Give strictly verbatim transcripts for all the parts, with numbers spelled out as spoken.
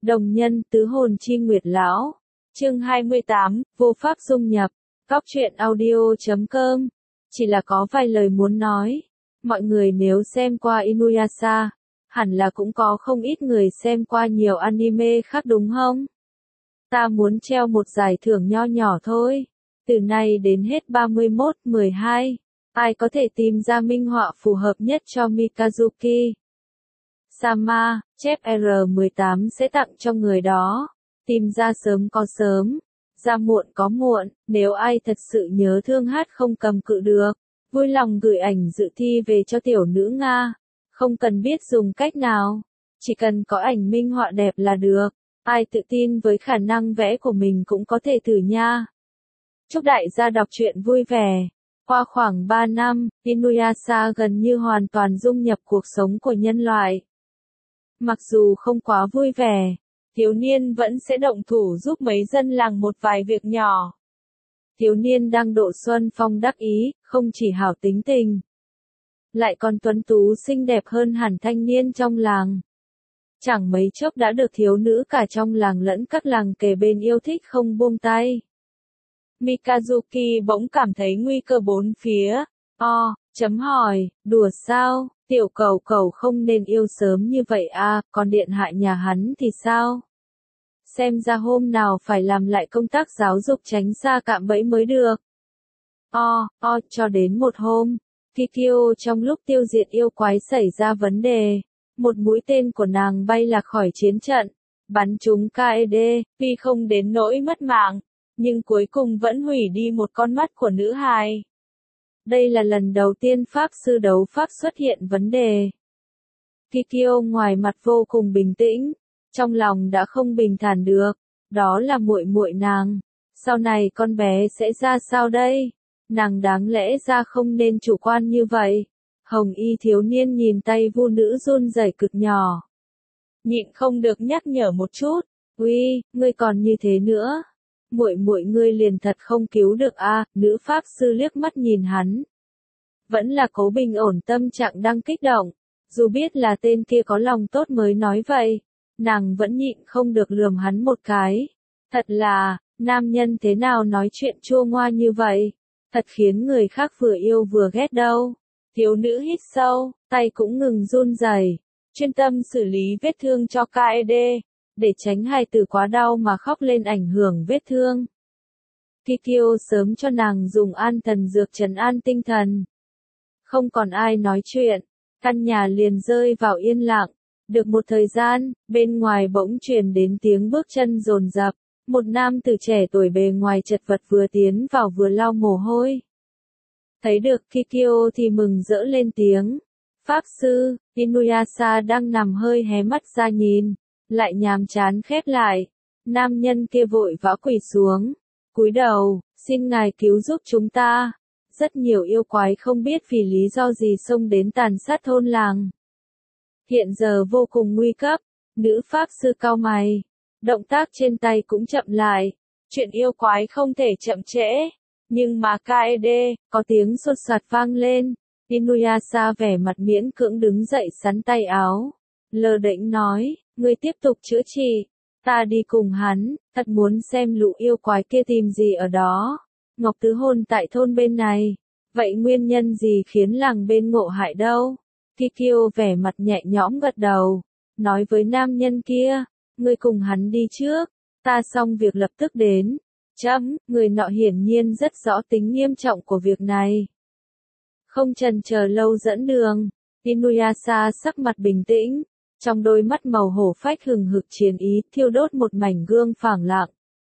Đồng nhân tứ hồn chi nguyệt lão. Chương hai mươi tám, vô pháp dung nhập. Góc truyện audio chấm com. Chỉ là có vài lời muốn nói. Mọi người nếu xem qua Inuyasha, hẳn là cũng có không ít người xem qua nhiều anime khác đúng không? Ta muốn treo một giải thưởng nho nhỏ thôi. Từ nay đến hết ba mươi mốt mười hai, ai có thể tìm ra minh họa phù hợp nhất cho Mikazuki Sama, chép R mười tám sẽ tặng cho người đó. Tìm ra sớm có sớm, ra muộn có muộn, nếu ai thật sự nhớ thương hát không cầm cự được, vui lòng gửi ảnh dự thi về cho tiểu nữ Nga. Không cần biết dùng cách nào, chỉ cần có ảnh minh họa đẹp là được. Ai tự tin với khả năng vẽ của mình cũng có thể thử nha. Chúc đại gia đọc truyện vui vẻ. Qua khoảng ba năm, Inuyasha gần như hoàn toàn dung nhập cuộc sống của nhân loại. Mặc dù không quá vui vẻ, thiếu niên vẫn sẽ động thủ giúp mấy dân làng một vài việc nhỏ. Thiếu niên đang độ xuân phong đắc ý, không chỉ hảo tính tình, lại còn tuấn tú xinh đẹp hơn hẳn thanh niên trong làng. Chẳng mấy chốc đã được thiếu nữ cả trong làng lẫn các làng kề bên yêu thích không buông tay. Mikazuki bỗng cảm thấy nguy cơ bốn phía. O, chấm hỏi, đùa sao, tiểu cầu cầu không nên yêu sớm như vậy à, còn điện hạ nhà hắn thì sao? Xem ra hôm nào phải làm lại công tác giáo dục tránh xa cạm bẫy mới được. O, o, cho đến một hôm, Kikyo trong lúc tiêu diệt yêu quái xảy ra vấn đề. Một mũi tên của nàng bay lạc khỏi chiến trận, bắn trúng Kaede, tuy không đến nỗi mất mạng, nhưng cuối cùng vẫn hủy đi một con mắt của nữ hài. Đây là lần đầu tiên pháp sư đấu pháp xuất hiện vấn đề. Kikyo ngoài mặt vô cùng bình tĩnh, trong lòng đã không bình thản được, đó là muội muội nàng, sau này con bé sẽ ra sao đây? Nàng đáng lẽ ra không nên chủ quan như vậy. Hồng y thiếu niên nhìn tay vu nữ run rẩy cực nhỏ. Nhịn không được nhắc nhở một chút, uy, ngươi còn như thế nữa. Muội muội ngươi liền thật không cứu được a. À, nữ pháp sư liếc mắt nhìn hắn. Vẫn là cố bình ổn tâm trạng đang kích động, dù biết là tên kia có lòng tốt mới nói vậy, nàng vẫn nhịn không được lườm hắn một cái. Thật là, nam nhân thế nào nói chuyện chua ngoa như vậy, thật khiến người khác vừa yêu vừa ghét đâu. Thiếu nữ hít sâu, tay cũng ngừng run rẩy, chuyên tâm xử lý vết thương cho Kaede, để tránh hài tử quá đau mà khóc lên ảnh hưởng vết thương. Kikyo sớm cho nàng dùng an thần dược trấn an tinh thần. Không còn ai nói chuyện, căn nhà liền rơi vào yên lặng. Được một thời gian, bên ngoài bỗng truyền đến tiếng bước chân dồn dập, một nam tử trẻ tuổi bề ngoài chật vật vừa tiến vào vừa lau mồ hôi. Thấy được Kikyo thì mừng rỡ lên tiếng. Pháp sư, Inuyasha đang nằm hơi hé mắt ra nhìn, lại nhàm chán khép lại. Nam nhân kia vội vã quỳ xuống, cúi đầu, xin ngài cứu giúp chúng ta. Rất nhiều yêu quái không biết vì lý do gì xông đến tàn sát thôn làng. Hiện giờ vô cùng nguy cấp, nữ pháp sư cau mày. Động tác trên tay cũng chậm lại, chuyện yêu quái không thể chậm trễ. Nhưng mà Kaede, có tiếng sột soạt vang lên. Inuyasha vẻ mặt miễn cưỡng đứng dậy sắn tay áo. Lơ đễnh nói, ngươi tiếp tục chữa trị. Ta đi cùng hắn, thật muốn xem lũ yêu quái kia tìm gì ở đó. Ngọc tứ hôn tại thôn bên này. Vậy nguyên nhân gì khiến làng bên ngộ hại đâu? Kikyo vẻ mặt nhẹ nhõm gật đầu. Nói với nam nhân kia, ngươi cùng hắn đi trước. Ta xong việc lập tức đến. Chấm, người nọ hiển nhiên rất rõ tính nghiêm trọng của việc này. Không chần chờ lâu dẫn đường, Inuyasha sắc mặt bình tĩnh, trong đôi mắt màu hổ phách hừng hực chiến ý thiêu đốt một mảnh gương phẳng lặng.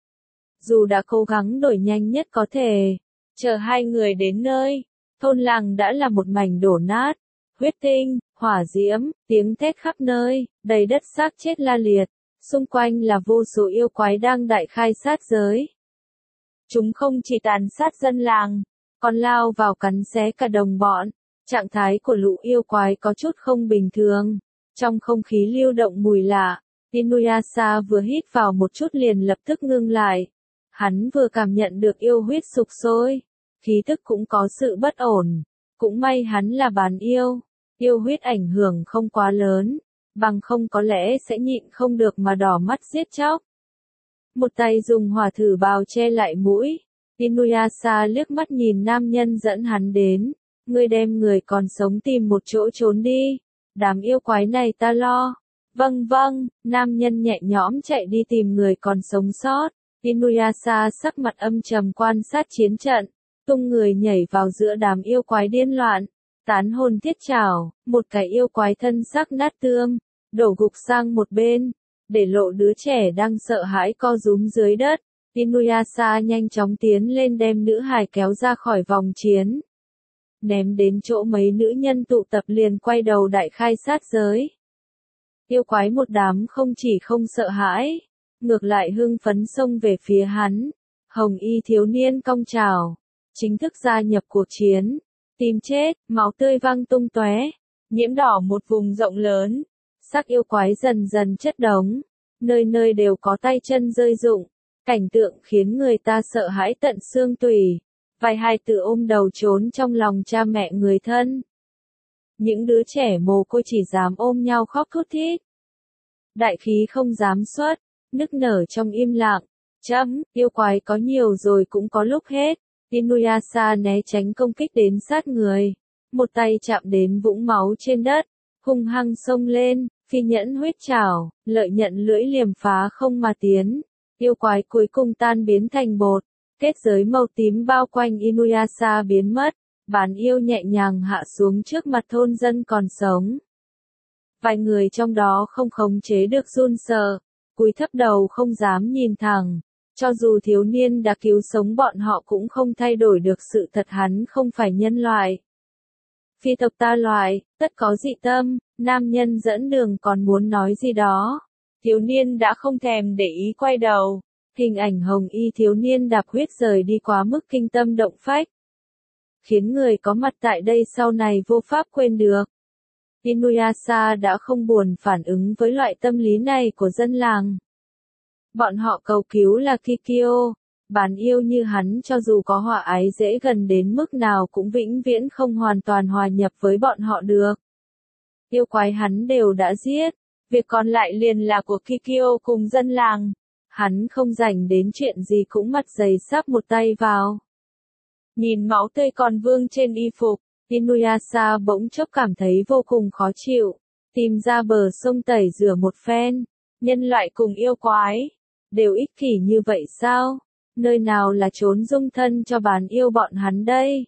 Dù đã cố gắng đổi nhanh nhất có thể, chờ hai người đến nơi, thôn làng đã là một mảnh đổ nát, huyết tinh, hỏa diễm, tiếng thét khắp nơi, đầy đất xác chết la liệt, xung quanh là vô số yêu quái đang đại khai sát giới. Chúng không chỉ tàn sát dân làng, còn lao vào cắn xé cả đồng bọn. Trạng thái của lũ yêu quái có chút không bình thường. Trong không khí lưu động mùi lạ, Inuyasha vừa hít vào một chút liền lập tức ngưng lại. Hắn vừa cảm nhận được yêu huyết sục sôi, khí tức cũng có sự bất ổn. Cũng may hắn là bán yêu, yêu huyết ảnh hưởng không quá lớn. bằng không có lẽ sẽ nhịn không được mà đỏ mắt giết chóc. Một tay dùng hỏa thử bào che lại mũi, Inuyasha liếc mắt nhìn nam nhân dẫn hắn đến, ngươi đem người còn sống tìm một chỗ trốn đi, đám yêu quái này ta lo. Vâng vâng, nam nhân nhẹ nhõm chạy đi tìm người còn sống sót, Inuyasha sắc mặt âm trầm quan sát chiến trận, tung người nhảy vào giữa đám yêu quái điên loạn, tán hồn thiết trảo, một cái yêu quái thân xác nát tươm, đổ gục sang một bên, để lộ đứa trẻ đang sợ hãi co rúm dưới đất. Inuyasha nhanh chóng tiến lên đem nữ hài kéo ra khỏi vòng chiến. Ném đến chỗ mấy nữ nhân tụ tập liền quay đầu đại khai sát giới. Yêu quái một đám không chỉ không sợ hãi, ngược lại hưng phấn xông về phía hắn. Hồng y thiếu niên cong trào, chính thức gia nhập cuộc chiến. Tìm chết, máu tươi văng tung tóe, nhiễm đỏ một vùng rộng lớn. Xác yêu quái dần dần chất đống, nơi nơi đều có tay chân rơi rụng. Cảnh tượng khiến người ta sợ hãi tận xương tủy. Vài hài tử ôm đầu trốn trong lòng cha mẹ người thân. Những đứa trẻ mồ côi chỉ dám ôm nhau khóc thút thít. Đại khí không dám xuất, nức nở trong im lặng. Chấm, yêu quái có nhiều rồi cũng có lúc hết. Inuyasha né tránh công kích đến sát người. Một tay chạm đến vũng máu trên đất, hung hăng xông lên, phi nhẫn huyết trảo, lợi nhận lưỡi liềm phá không mà tiến. Yêu quái cuối cùng tan biến thành bột, kết giới màu tím bao quanh Inuyasha biến mất, bán yêu nhẹ nhàng hạ xuống trước mặt thôn dân còn sống. Vài người trong đó không khống chế được run sợ, cúi thấp đầu không dám nhìn thẳng, cho dù thiếu niên đã cứu sống bọn họ cũng không thay đổi được sự thật hắn không phải nhân loại. Phi tộc ta loại, tất có dị tâm, nam nhân dẫn đường còn muốn nói gì đó. Thiếu niên đã không thèm để ý quay đầu, hình ảnh hồng y thiếu niên đạp huyết rời đi quá mức kinh tâm động phách. Khiến người có mặt tại đây sau này vô pháp quên được. Inuyasha đã không buồn phản ứng với loại tâm lý này của dân làng. Bọn họ cầu cứu là Kikyo, bán yêu như hắn cho dù có họa ái dễ gần đến mức nào cũng vĩnh viễn không hoàn toàn hòa nhập với bọn họ được. Yêu quái hắn đều đã giết. Việc còn lại liền là của Kikyo cùng dân làng. Hắn không rảnh đến chuyện gì cũng mặt dày sắp một tay vào. Nhìn máu tươi còn vương trên y phục, Inuyasha bỗng chốc cảm thấy vô cùng khó chịu. Tìm ra bờ sông tẩy rửa một phen. Nhân loại cùng yêu quái, đều ích kỷ như vậy sao? Nơi nào là trốn dung thân cho bán yêu bọn hắn đây?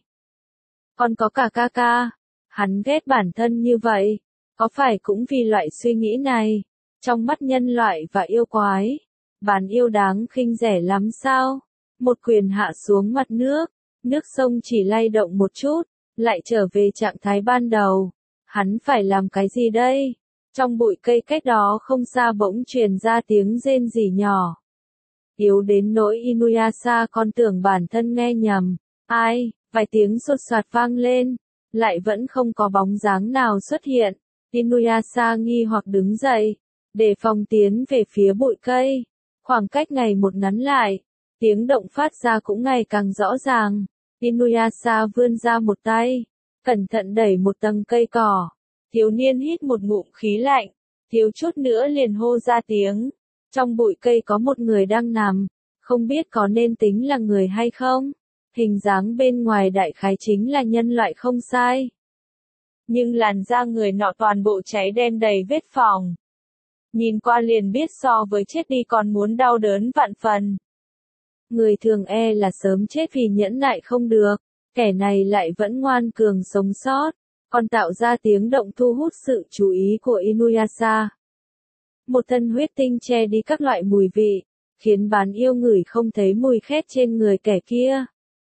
Còn có cả ca ca. Hắn ghét bản thân như vậy. Có phải cũng vì loại suy nghĩ này, trong mắt nhân loại và yêu quái, bán yêu đáng khinh rẻ lắm sao? Một quyền hạ xuống mặt nước, nước sông chỉ lay động một chút, lại trở về trạng thái ban đầu. Hắn phải làm cái gì đây? Trong bụi cây cách đó không xa bỗng truyền ra tiếng rên rỉ nhỏ. Yếu đến nỗi Inuyasha còn tưởng bản thân nghe nhầm. Ai? Vài tiếng sột soạt vang lên, lại vẫn không có bóng dáng nào xuất hiện. Inuyasha nghi hoặc đứng dậy, để phòng tiến về phía bụi cây. Khoảng cách ngày một ngắn lại, tiếng động phát ra cũng ngày càng rõ ràng. Inuyasha vươn ra một tay, cẩn thận đẩy một tầng cây cỏ. Thiếu niên hít một ngụm khí lạnh, thiếu chút nữa liền hô ra tiếng. Trong bụi cây có một người đang nằm, không biết có nên tính là người hay không. Hình dáng bên ngoài đại khái chính là nhân loại không sai. Nhưng làn da người nọ toàn bộ cháy đen đầy vết phỏng. Nhìn qua liền biết so với chết đi còn muốn đau đớn vạn phần. Người thường e là sớm chết vì nhẫn nại không được, kẻ này lại vẫn ngoan cường sống sót, còn tạo ra tiếng động thu hút sự chú ý của Inuyasha. Một thân huyết tinh che đi các loại mùi vị, khiến bán yêu ngửi không thấy mùi khét trên người kẻ kia.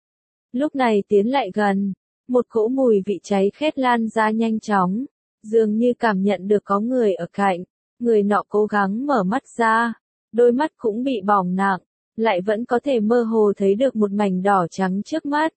Lúc này tiến lại gần. Một cỗ mùi vị cháy khét lan ra nhanh chóng, dường như cảm nhận được có người ở cạnh, người nọ cố gắng mở mắt ra, đôi mắt cũng bị bỏng nặng, lại vẫn có thể mơ hồ thấy được một mảnh đỏ trắng trước mắt.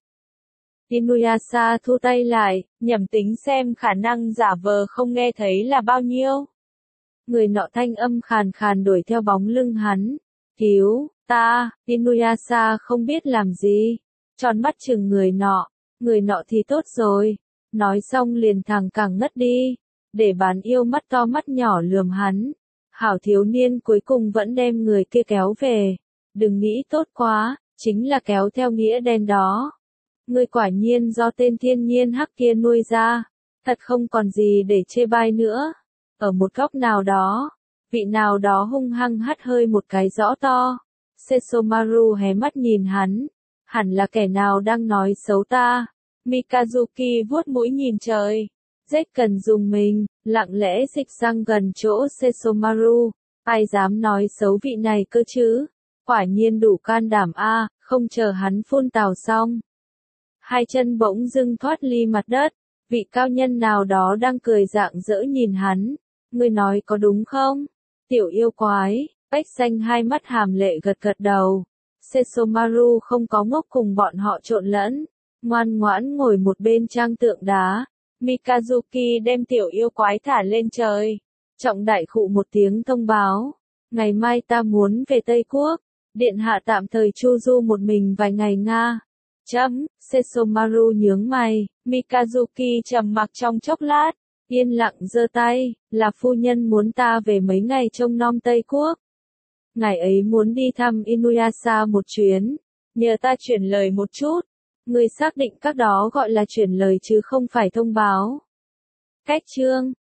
Inuyasha thu tay lại, nhẩm tính xem khả năng giả vờ không nghe thấy là bao nhiêu. Người nọ thanh âm khàn khàn đuổi theo bóng lưng hắn. Cứu, ta, Inuyasha không biết làm gì, tròn mắt chừng người nọ. Người nọ thì tốt rồi, nói xong liền thẳng cẳng ngất đi. để bán yêu mắt to mắt nhỏ lườm hắn. Hảo thiếu niên cuối cùng vẫn đem người kia kéo về. Đừng nghĩ tốt quá, chính là kéo theo nghĩa đen đó. Ngươi quả nhiên do tên thiên nhiên hắc kia nuôi ra, thật không còn gì để chê bai nữa. Ở một góc nào đó, vị nào đó hung hăng hắt hơi một cái rõ to. Sesomaru hé mắt nhìn hắn, hẳn là kẻ nào đang nói xấu ta. Mikazuki vuốt mũi nhìn trời. Zek cần dùng mình, lặng lẽ dịch sang gần chỗ Sesomaru. Ai dám nói xấu vị này cơ chứ? Quả nhiên đủ can đảm a, không chờ hắn phun tào xong. Hai chân bỗng dưng thoát ly mặt đất, vị cao nhân nào đó đang cười rạng rỡ nhìn hắn. Ngươi nói có đúng không? Tiểu yêu quái, Bách Xanh hai mắt hàm lệ gật gật đầu. Sesomaru không có ngốc cùng bọn họ trộn lẫn, ngoan ngoãn ngồi một bên trang tượng đá. Mikazuki đem tiểu yêu quái thả lên trời. Trọng đại khụ một tiếng thông báo. Ngày mai ta muốn về Tây Quốc. Điện hạ tạm thời chu du một mình vài ngày Nga. Chấm, Sesomaru nhướng mày. Mikazuki trầm mặc trong chốc lát. Yên lặng giơ tay, là phu nhân muốn ta về mấy ngày trông nom Tây Quốc. Ngài ấy muốn đi thăm Inuyasha một chuyến. Nhờ ta chuyển lời một chút. Người xác định các đó gọi là chuyển lời chứ không phải thông báo. Cách chương